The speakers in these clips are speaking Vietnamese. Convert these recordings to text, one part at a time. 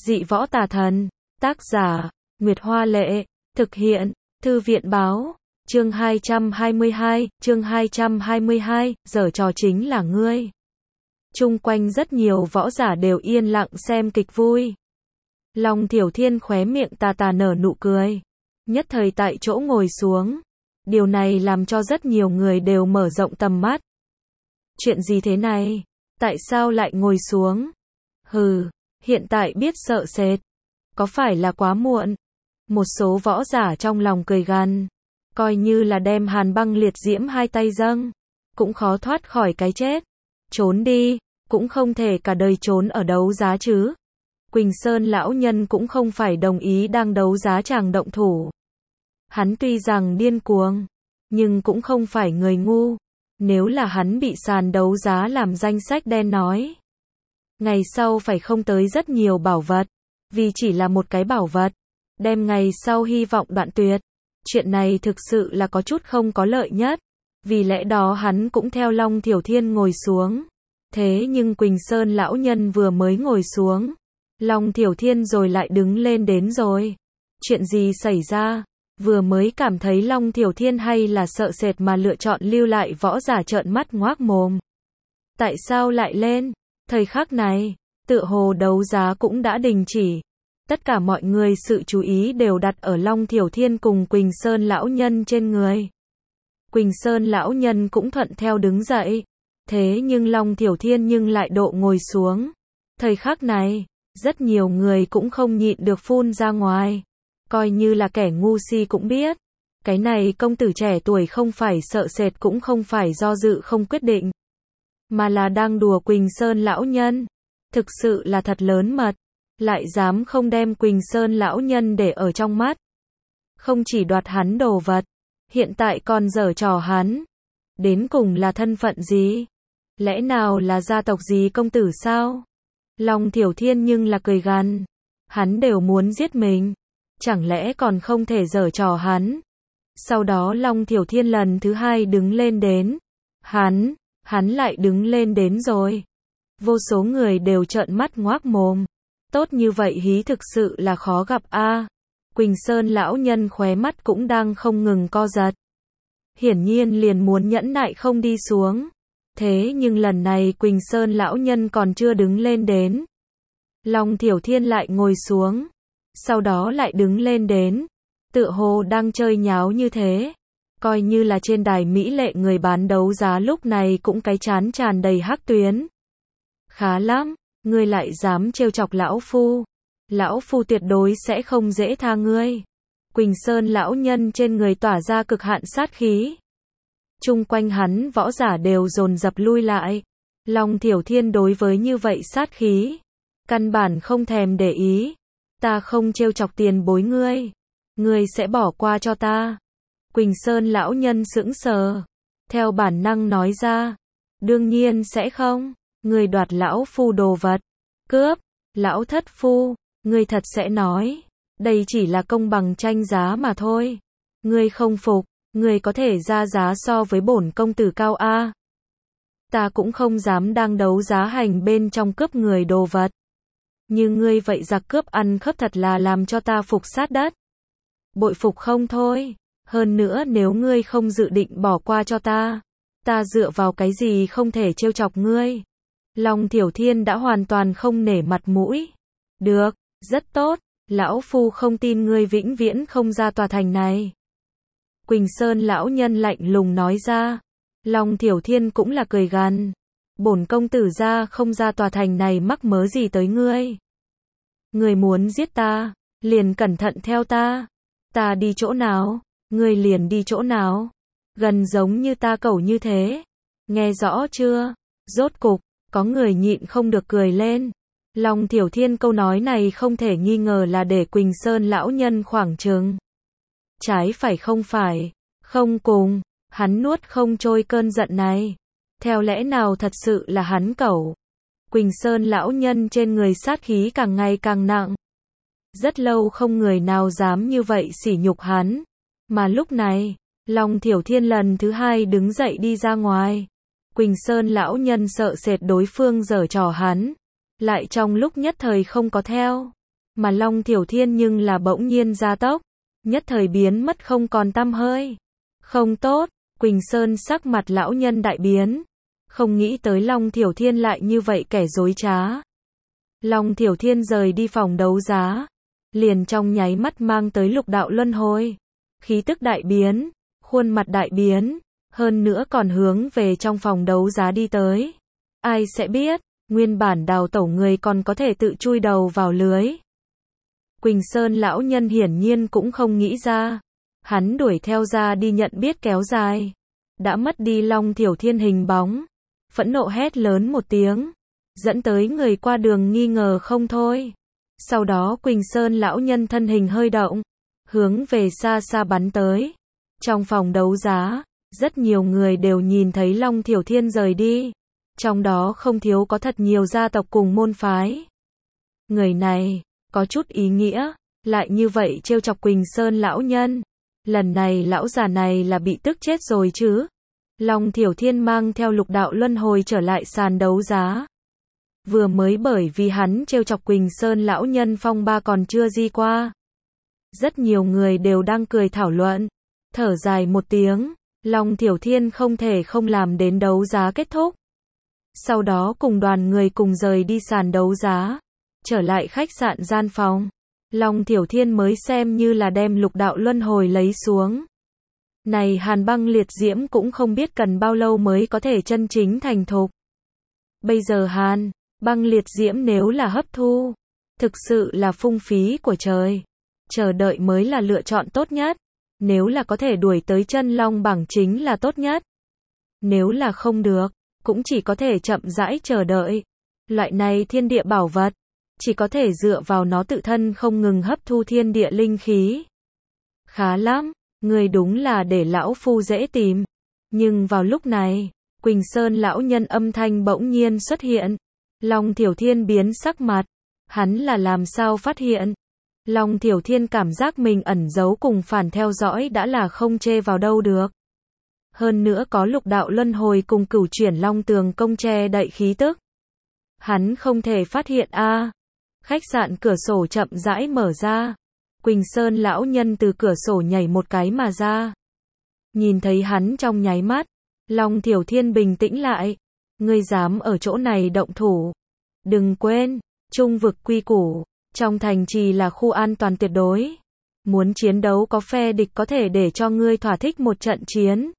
Dị võ tà thần. Tác giả, Nguyệt Hoa Lệ. Thực hiện, Thư viện Báo. Chương 222, giở trò chính là ngươi. Chung quanh rất nhiều võ giả đều yên lặng xem kịch vui. Long Thiểu Thiên khóe miệng tà tà nở nụ cười. Nhất thời tại chỗ ngồi xuống. Điều này làm cho rất nhiều người đều mở rộng tầm mắt. Chuyện gì thế này? Tại sao lại ngồi xuống? Hừ, hiện tại biết sợ sệt. Có phải là quá muộn? Một số võ giả trong lòng cười gằn. Coi như là đem hàn băng liệt diễm hai tay dâng. Cũng khó thoát khỏi cái chết. Trốn đi, cũng không thể cả đời trốn ở đấu giá chứ. Quỳnh Sơn lão nhân cũng không phải đồng ý đang đấu giá chàng động thủ. Hắn tuy rằng điên cuồng, nhưng cũng không phải người ngu. Nếu là hắn bị sàn đấu giá làm danh sách đen nói, ngày sau phải không tới rất nhiều bảo vật, vì chỉ là một cái bảo vật, đem ngày sau hy vọng đoạn tuyệt. Chuyện này thực sự là có chút không có lợi nhất. Vì lẽ đó hắn cũng theo Long Thiểu Thiên ngồi xuống. Thế nhưng Quỳnh Sơn lão nhân vừa mới ngồi xuống, Long Thiểu Thiên rồi lại đứng lên đến rồi. Chuyện gì xảy ra? Vừa mới cảm thấy Long Thiểu Thiên hay là sợ sệt mà lựa chọn lưu lại, võ giả trợn mắt ngoác mồm. Tại sao lại lên? Thời khắc này, tựa hồ đấu giá cũng đã đình chỉ. Tất cả mọi người sự chú ý đều đặt ở Long Thiểu Thiên cùng Quỳnh Sơn lão nhân trên người. Quỳnh Sơn lão nhân cũng thuận theo đứng dậy. Thế nhưng Long Thiểu Thiên nhưng lại độ ngồi xuống. Thời khắc này, rất nhiều người cũng không nhịn được phun ra ngoài. Coi như là kẻ ngu si cũng biết. Cái này công tử trẻ tuổi không phải sợ sệt cũng không phải do dự không quyết định. Mà là đang đùa Quỳnh Sơn lão nhân. Thực sự là thật lớn mật. Lại dám không đem Quỳnh Sơn lão nhân để ở trong mắt. Không chỉ đoạt hắn đồ vật, hiện tại còn giở trò hắn. Đến cùng là thân phận gì? Lẽ nào là gia tộc gì công tử sao? Long Thiểu Thiên nhưng là cười gằn. Hắn đều muốn giết mình. Chẳng lẽ còn không thể giở trò hắn? Sau đó Long Thiểu Thiên lần thứ hai đứng lên đến. Hắn lại đứng lên đến rồi. Vô số người đều trợn mắt ngoác mồm. Tốt như vậy hí thực sự là khó gặp a. Quỳnh Sơn lão nhân khóe mắt cũng đang không ngừng co giật. Hiển nhiên liền muốn nhẫn nại không đi xuống. Thế nhưng lần này Quỳnh Sơn lão nhân còn chưa đứng lên đến. Long Thiểu Thiên lại ngồi xuống. Sau đó lại đứng lên đến. Tựa hồ đang chơi nháo như thế. Coi như là trên đài mỹ lệ, người bán đấu giá lúc này cũng cái trán tràn đầy hắc tuyến. Khá lắm, ngươi lại dám trêu chọc lão phu. Lão phu tuyệt đối sẽ không dễ tha ngươi. Quỳnh Sơn lão nhân trên người tỏa ra cực hạn sát khí. Chung quanh hắn võ giả đều dồn dập lui lại. Long Thiểu Thiên đối với như vậy sát khí, căn bản không thèm để ý. Ta không trêu chọc tiền bối ngươi. Ngươi sẽ bỏ qua cho ta. Quỳnh Sơn lão nhân sững sờ. Theo bản năng nói ra. Đương nhiên sẽ không. Ngươi đoạt lão phu đồ vật. Cướp. Lão thất phu. Ngươi thật sẽ nói. Đây chỉ là công bằng tranh giá mà thôi. Ngươi không phục. Ngươi có thể ra giá so với bổn công tử cao a. Ta cũng không dám đang đấu giá hành bên trong cướp người đồ vật. Như ngươi vậy giặc cướp ăn khớp thật là làm cho ta phục sát đất. Bội phục không thôi. Hơn nữa nếu ngươi không dự định bỏ qua cho ta dựa vào cái gì không thể trêu chọc ngươi. Long Thiểu Thiên đã hoàn toàn không nể mặt mũi. Được, rất tốt. Lão phu không tin ngươi vĩnh viễn không ra tòa thành này. Quỳnh Sơn lão nhân lạnh lùng nói ra. Long Thiểu Thiên cũng là cười gằn. Bổn công tử ra không ra tòa thành này mắc mớ gì tới ngươi. Ngươi muốn giết ta, liền cẩn thận theo ta. Ta đi chỗ nào, ngươi liền đi chỗ nào. Gần giống như ta cẩu như thế. Nghe rõ chưa? Rốt cục, có người nhịn không được cười lên. Long Thiểu Thiên câu nói này không thể nghi ngờ là để Quỳnh Sơn lão nhân khoảng chừng. Trái phải không phải, không cùng, hắn nuốt không trôi cơn giận này. Theo lẽ nào thật sự là hắn cẩu? Quỳnh Sơn lão nhân trên người sát khí càng ngày càng nặng. Rất lâu không người nào dám như vậy sỉ nhục hắn. Mà lúc này, Long Thiểu Thiên lần thứ hai đứng dậy đi ra ngoài. Quỳnh Sơn lão nhân sợ sệt đối phương giở trò hắn. Lại trong lúc nhất thời không có theo. Mà Long Thiểu Thiên nhưng là bỗng nhiên gia tốc, nhất thời biến mất không còn tăm hơi. Không tốt, Quỳnh Sơn sắc mặt lão nhân đại biến, không nghĩ tới Long Thiểu Thiên lại như vậy kẻ dối trá. Long Thiểu Thiên rời đi phòng đấu giá, liền trong nháy mắt mang tới lục đạo luân hồi, khí tức đại biến, khuôn mặt đại biến, hơn nữa còn hướng về trong phòng đấu giá đi tới. Ai sẽ biết, nguyên bản đào tẩu người còn có thể tự chui đầu vào lưới. Quỳnh Sơn lão nhân hiển nhiên cũng không nghĩ ra, hắn đuổi theo ra đi nhận biết kéo dài, đã mất đi Long Thiểu Thiên hình bóng, phẫn nộ hét lớn một tiếng, dẫn tới người qua đường nghi ngờ không thôi. Sau đó Quỳnh Sơn lão nhân thân hình hơi động, hướng về xa xa bắn tới. Trong phòng đấu giá, rất nhiều người đều nhìn thấy Long Thiểu Thiên rời đi, trong đó không thiếu có thật nhiều gia tộc cùng môn phái. Người này, có chút ý nghĩa, lại như vậy trêu chọc Quỳnh Sơn lão nhân. Lần này lão già này là bị tức chết rồi chứ. Long Thiểu Thiên mang theo lục đạo luân hồi trở lại sàn đấu giá. Vừa mới bởi vì hắn trêu chọc Quỳnh Sơn lão nhân phong ba còn chưa di qua. Rất nhiều người đều đang cười thảo luận, thở dài một tiếng, Long Thiểu Thiên không thể không làm đến đấu giá kết thúc. Sau đó cùng đoàn người cùng rời đi sàn đấu giá, trở lại khách sạn gian phòng. Long Thiểu Thiên mới xem như là đem lục đạo luân hồi lấy xuống. Này hàn băng liệt diễm cũng không biết cần bao lâu mới có thể chân chính thành thục. Bây giờ hàn băng liệt diễm nếu là hấp thu, thực sự là phung phí của trời. Chờ đợi mới là lựa chọn tốt nhất. Nếu là có thể đuổi tới chân long bảng chính là tốt nhất. Nếu là không được, cũng chỉ có thể chậm rãi chờ đợi. Loại này thiên địa bảo vật, chỉ có thể dựa vào nó tự thân không ngừng hấp thu thiên địa linh khí. Khá lắm, người đúng là để lão phu dễ tìm. Nhưng vào lúc này, Quỳnh Sơn lão nhân âm thanh bỗng nhiên xuất hiện. Long Thiểu Thiên biến sắc mặt, hắn là làm sao phát hiện? Long Thiểu Thiên cảm giác mình ẩn giấu cùng phản theo dõi đã là không chê vào đâu được. Hơn nữa có lục đạo luân hồi cùng cửu chuyển long tường công che đậy khí tức. Hắn không thể phát hiện a. Khách sạn cửa sổ chậm rãi mở ra. Quỳnh Sơn lão nhân từ cửa sổ nhảy một cái mà ra. Nhìn thấy hắn trong nháy mắt, Long Thiểu Thiên bình tĩnh lại. Ngươi dám ở chỗ này động thủ. Đừng quên, trung vực quy củ, trong thành trì là khu an toàn tuyệt đối. Muốn chiến đấu có phe địch có thể để cho ngươi thỏa thích một trận chiến.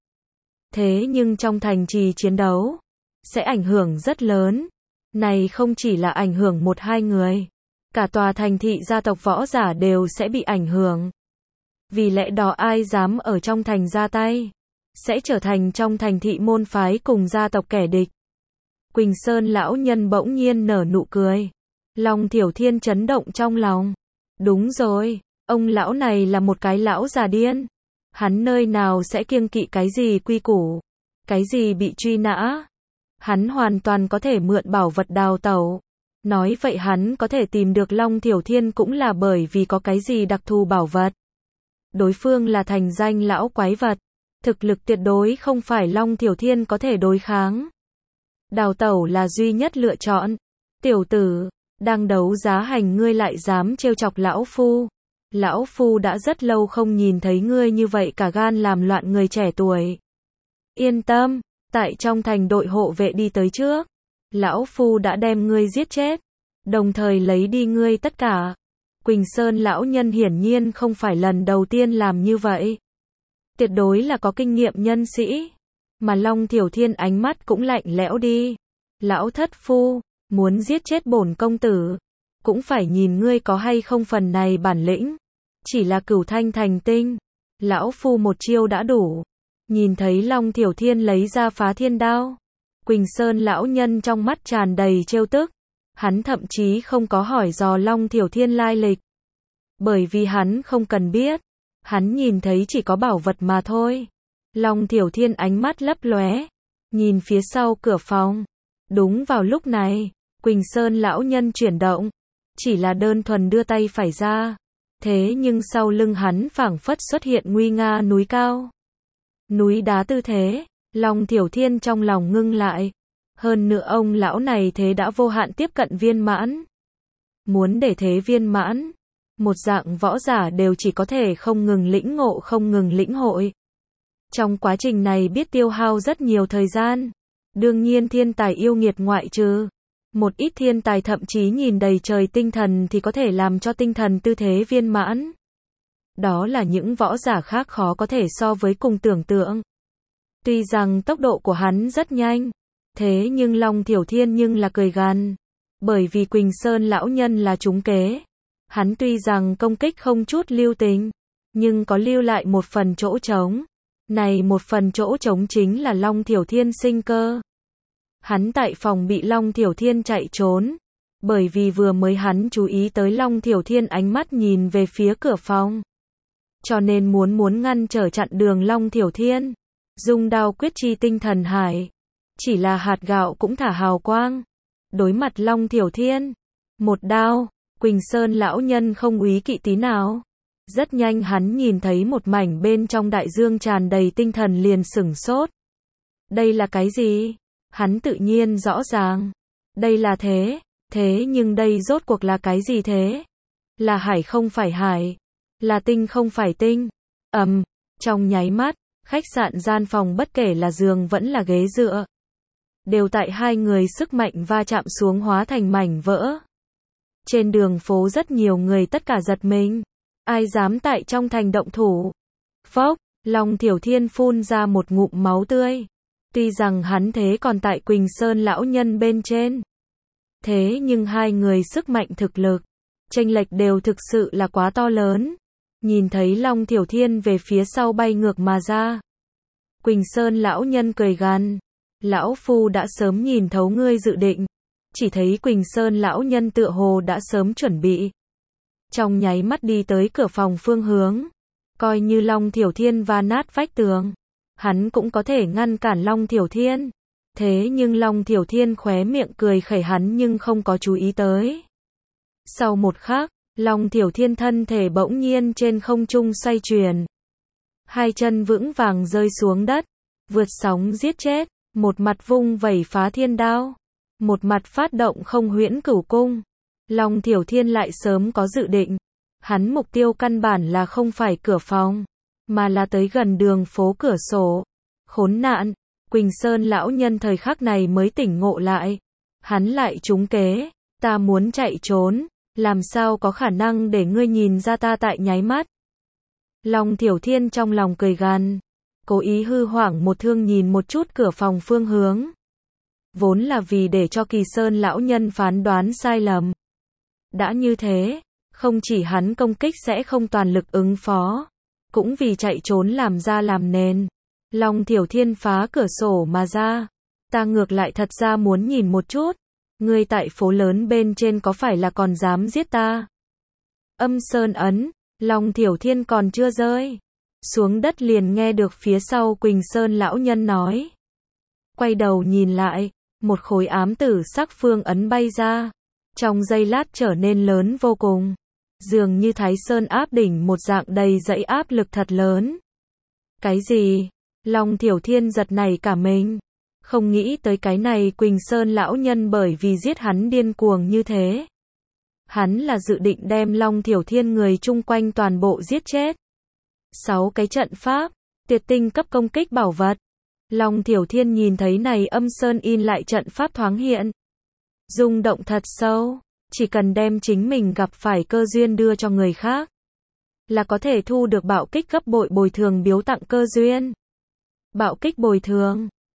Thế nhưng trong thành trì chiến đấu, sẽ ảnh hưởng rất lớn. Này không chỉ là ảnh hưởng một hai người. Cả tòa thành thị gia tộc võ giả đều sẽ bị ảnh hưởng. Vì lẽ đó ai dám ở trong thành ra tay, sẽ trở thành trong thành thị môn phái cùng gia tộc kẻ địch. Quỳnh Sơn lão nhân bỗng nhiên nở nụ cười. Long Thiểu Thiên chấn động trong lòng. Đúng rồi, ông lão này là một cái lão già điên. Hắn nơi nào sẽ kiêng kỵ cái gì quy củ, cái gì bị truy nã. Hắn hoàn toàn có thể mượn bảo vật đào tẩu. Nói vậy hắn có thể tìm được Long Thiểu Thiên cũng là bởi vì có cái gì đặc thù bảo vật. Đối phương là thành danh lão quái vật. Thực lực tuyệt đối không phải Long Thiểu Thiên có thể đối kháng. Đào tẩu là duy nhất lựa chọn. Tiểu tử, đang đấu giá hành ngươi lại dám trêu chọc lão phu. Lão phu đã rất lâu không nhìn thấy ngươi như vậy cả gan làm loạn người trẻ tuổi. Yên tâm, tại trong thành đội hộ vệ đi tới trước. Lão phu đã đem ngươi giết chết, đồng thời lấy đi ngươi tất cả. Quỳnh Sơn lão nhân hiển nhiên không phải lần đầu tiên làm như vậy. Tuyệt đối là có kinh nghiệm nhân sĩ. Mà Long Thiểu Thiên ánh mắt cũng lạnh lẽo đi. Lão thất phu, muốn giết chết bổn công tử, cũng phải nhìn ngươi có hay không phần này bản lĩnh. Chỉ là cửu thanh thành tinh, lão phu một chiêu đã đủ. Nhìn thấy Long Thiểu Thiên lấy ra phá thiên đao, Quỳnh Sơn lão nhân trong mắt tràn đầy trêu tức. Hắn thậm chí không có hỏi dò Long Thiểu Thiên lai lịch. Bởi vì hắn không cần biết. Hắn nhìn thấy chỉ có bảo vật mà thôi. Long Thiểu Thiên ánh mắt lấp lóe, nhìn phía sau cửa phòng. Đúng vào lúc này, Quỳnh Sơn lão nhân chuyển động, chỉ là đơn thuần đưa tay phải ra. Thế nhưng sau lưng hắn phảng phất xuất hiện nguy nga núi cao. Núi đá tư thế, Long Thiểu Thiên trong lòng ngưng lại. Hơn nữa ông lão này thế đã vô hạn tiếp cận viên mãn. Muốn để thế viên mãn, một dạng võ giả đều chỉ có thể không ngừng lĩnh ngộ không ngừng lĩnh hội. Trong quá trình này biết tiêu hao rất nhiều thời gian. Đương nhiên thiên tài yêu nghiệt ngoại trừ. Một ít thiên tài thậm chí nhìn đầy trời tinh thần thì có thể làm cho tinh thần tư thế viên mãn. Đó là những võ giả khác khó có thể so với cùng tưởng tượng. Tuy rằng tốc độ của hắn rất nhanh, thế nhưng Long Thiểu Thiên nhưng là cười gằn. Bởi vì Quỳnh Sơn lão nhân là trúng kế. Hắn tuy rằng công kích không chút lưu tình, nhưng có lưu lại một phần chỗ trống. Này một phần chỗ trống chính là Long Thiểu Thiên sinh cơ. Hắn tại phòng bị Long Thiểu Thiên chạy trốn. Bởi vì vừa mới hắn chú ý tới Long Thiểu Thiên ánh mắt nhìn về phía cửa phòng. Cho nên muốn ngăn trở chặn đường Long Thiểu Thiên. Dung đao quyết chi tinh thần hải. Chỉ là hạt gạo cũng thả hào quang. Đối mặt Long Thiểu Thiên. Một đao, Quỳnh Sơn lão nhân không úy kỵ tí nào. Rất nhanh hắn nhìn thấy một mảnh bên trong đại dương tràn đầy tinh thần liền sửng sốt. Đây là cái gì? Hắn tự nhiên rõ ràng. Đây là thế nhưng đây rốt cuộc là cái gì thế? Là hải không phải hải. Là tinh không phải tinh. Trong nháy mắt, khách sạn gian phòng bất kể là giường vẫn là ghế dựa. Đều tại hai người sức mạnh va chạm xuống hóa thành mảnh vỡ. Trên đường phố rất nhiều người tất cả giật mình. Ai dám tại trong thành động thủ? Phốc, Long Thiểu Thiên phun ra một ngụm máu tươi. Tuy rằng hắn thế còn tại Quỳnh Sơn lão nhân bên trên. Thế nhưng hai người sức mạnh thực lực, chênh lệch đều thực sự là quá to lớn. Nhìn thấy Long Thiểu Thiên về phía sau bay ngược mà ra. Quỳnh Sơn lão nhân cười gằn. Lão phu đã sớm nhìn thấu ngươi dự định. Chỉ thấy Quỳnh Sơn lão nhân tựa hồ đã sớm chuẩn bị. Trong nháy mắt đi tới cửa phòng phương hướng. Coi như Long Thiểu Thiên va nát vách tường. Hắn cũng có thể ngăn cản Long Thiểu Thiên. Thế nhưng Long Thiểu Thiên khóe miệng cười khẩy hắn nhưng không có chú ý tới. Sau một khắc, Long Thiểu Thiên thân thể bỗng nhiên trên không trung xoay chuyển. Hai chân vững vàng rơi xuống đất. Vượt sóng giết chết. Một mặt vung vẩy phá thiên đao. Một mặt phát động không huyễn cửu cung. Long Thiểu Thiên lại sớm có dự định. Hắn mục tiêu căn bản là không phải cửa phòng, mà là tới gần đường phố cửa sổ. Khốn nạn, Quỳnh Sơn lão nhân thời khắc này mới tỉnh ngộ lại. Hắn lại trúng kế, ta muốn chạy trốn, làm sao có khả năng để ngươi nhìn ra ta tại nháy mắt. Long Thiểu Thiên trong lòng cười gằn, cố ý hư hoảng một thương nhìn một chút cửa phòng phương hướng. Vốn là vì để cho Kỳ Sơn lão nhân phán đoán sai lầm. Đã như thế, không chỉ hắn công kích sẽ không toàn lực ứng phó, cũng vì chạy trốn làm ra làm nền. Long Thiểu Thiên phá cửa sổ mà ra. Ta ngược lại thật ra muốn nhìn một chút. Ngươi tại phố lớn bên trên có phải là còn dám giết ta? Âm Sơn ấn, Long Thiểu Thiên còn chưa rơi xuống đất liền nghe được phía sau Quỳnh Sơn lão nhân nói. Quay đầu nhìn lại, một khối ám tử sắc phương ấn bay ra. Trong giây lát trở nên lớn vô cùng. Dường như Thái Sơn áp đỉnh một dạng đầy dẫy áp lực thật lớn. Cái gì? Long Thiểu Thiên giật nảy cả mình. Không nghĩ tới cái này Quỳnh Sơn lão nhân bởi vì giết hắn điên cuồng như thế. Hắn là dự định đem Long Thiểu Thiên người chung quanh toàn bộ giết chết. 6 cái trận pháp, tuyệt tinh cấp công kích bảo vật. Long Thiểu Thiên nhìn thấy này âm sơn in lại trận pháp thoáng hiện. Rung động thật sâu, chỉ cần đem chính mình gặp phải cơ duyên đưa cho người khác, là có thể thu được bạo kích gấp bội bồi thường biếu tặng cơ duyên. Bạo kích bồi thường,